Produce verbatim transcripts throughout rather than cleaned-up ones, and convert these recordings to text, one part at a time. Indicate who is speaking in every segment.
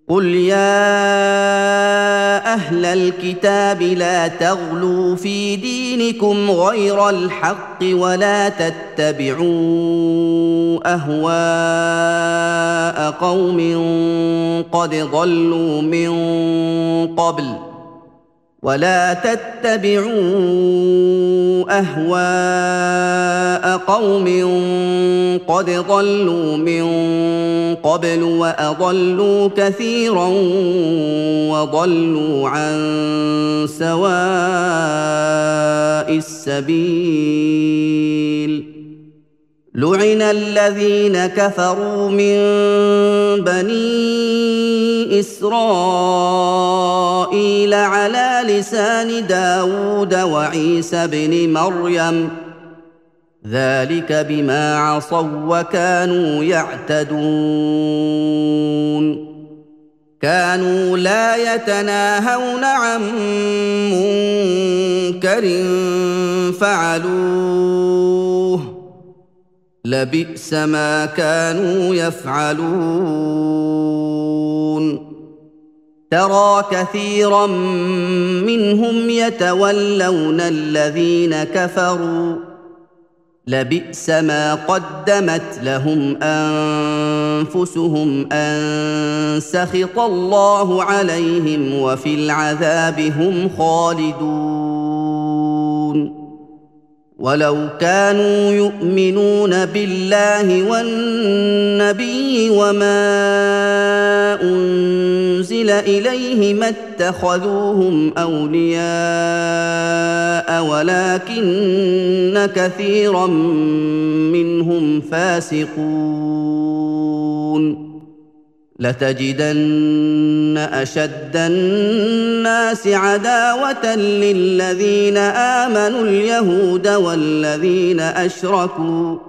Speaker 1: قل يا أهل الكتاب لا تغلوا في دينكم غير الحق ولا تتبعوا أهواء قوم قد ضلوا من قبل ولا تتبعوا أهواء قوم قد ضلوا من قبل وأضلوا كثيرا وضلوا عن سواء السبيل لعن الذين كفروا من بني إسرائيل على لسان داود وعيسى بن مريم ذلك بما عصوا وكانوا يعتدون كانوا لا يتناهون عن منكر فعلوه لبئس ما كانوا يفعلون ترى كثيرا منهم يتولون الذين كفروا لبئس ما قدمت لهم أنفسهم أن سخط الله عليهم وفي العذاب هم خالدون ولو كانوا يؤمنون بالله والنبي وما أنزل إليه ما اتخذوهم أولياء ولكن كثيرا منهم فاسقون لتجدن أشد الناس عداوة للذين آمنوا اليهود والذين أشركوا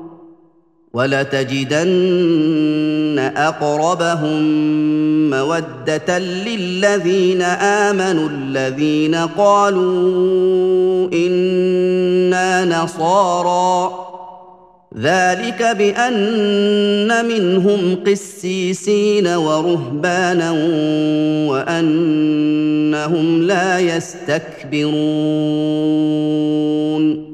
Speaker 1: ولتجدن أقربهم مودة للذين آمنوا الذين قالوا إنا نصارى ذلك بأن منهم قسيسين ورهبانا وأنهم لا يستكبرون